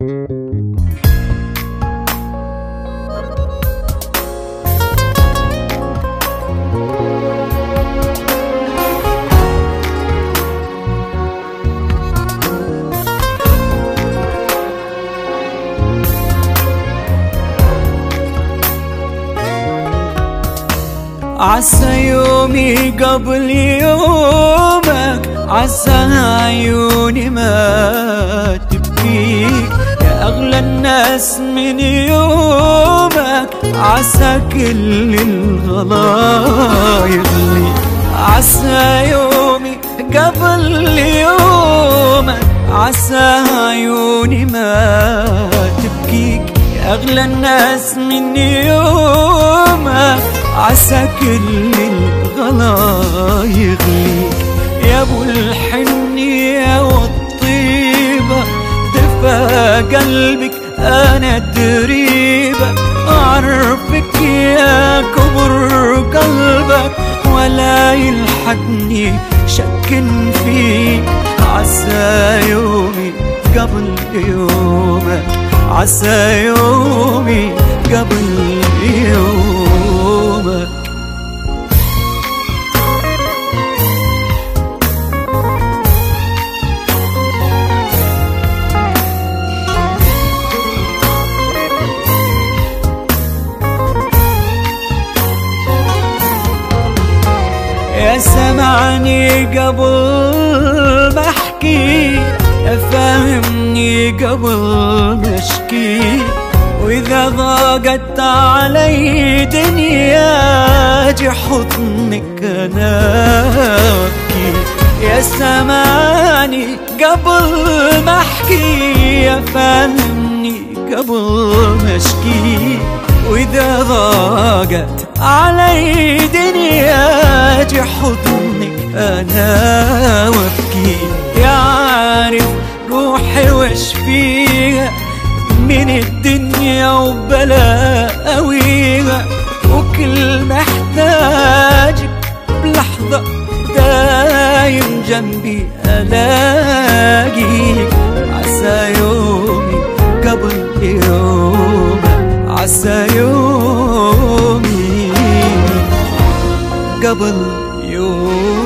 عسى يومي قبل يومك، عسى عيوني ما تبكيك يا أغلى الناس من يومك، عسى كل الغلا يغليك. عسى يومي قبل يومك، عسى عيوني ما تبكيك يا أغلى الناس من يومك، عسى كل الغلا يغليك. يا ابو الحنية والطيبة دفا قلبك انا تريبة، اعرفك يا كبر قلبك ولا يلحقني شك فيك. عسى يومي قبل يومك، عسى يومي قبل يومك. يا سمعني قبل ما احكي، فهمني قبل ما اشكي، واذا ضاقت علي دنيا اجي حضنك انا ابكي. يا سمعني قبل ما احكي، فهمني قبل ما اشكي، واذا ضاقت علي دنيا اجي حضنك انا وابكي. يا عارف روحي وش فيها من الدنيا وبلاويها، وكل محتاجك بلحظة دايم جنبي الاقيك. عسى يومي قبل يومك، عسى يومي قبل يومك.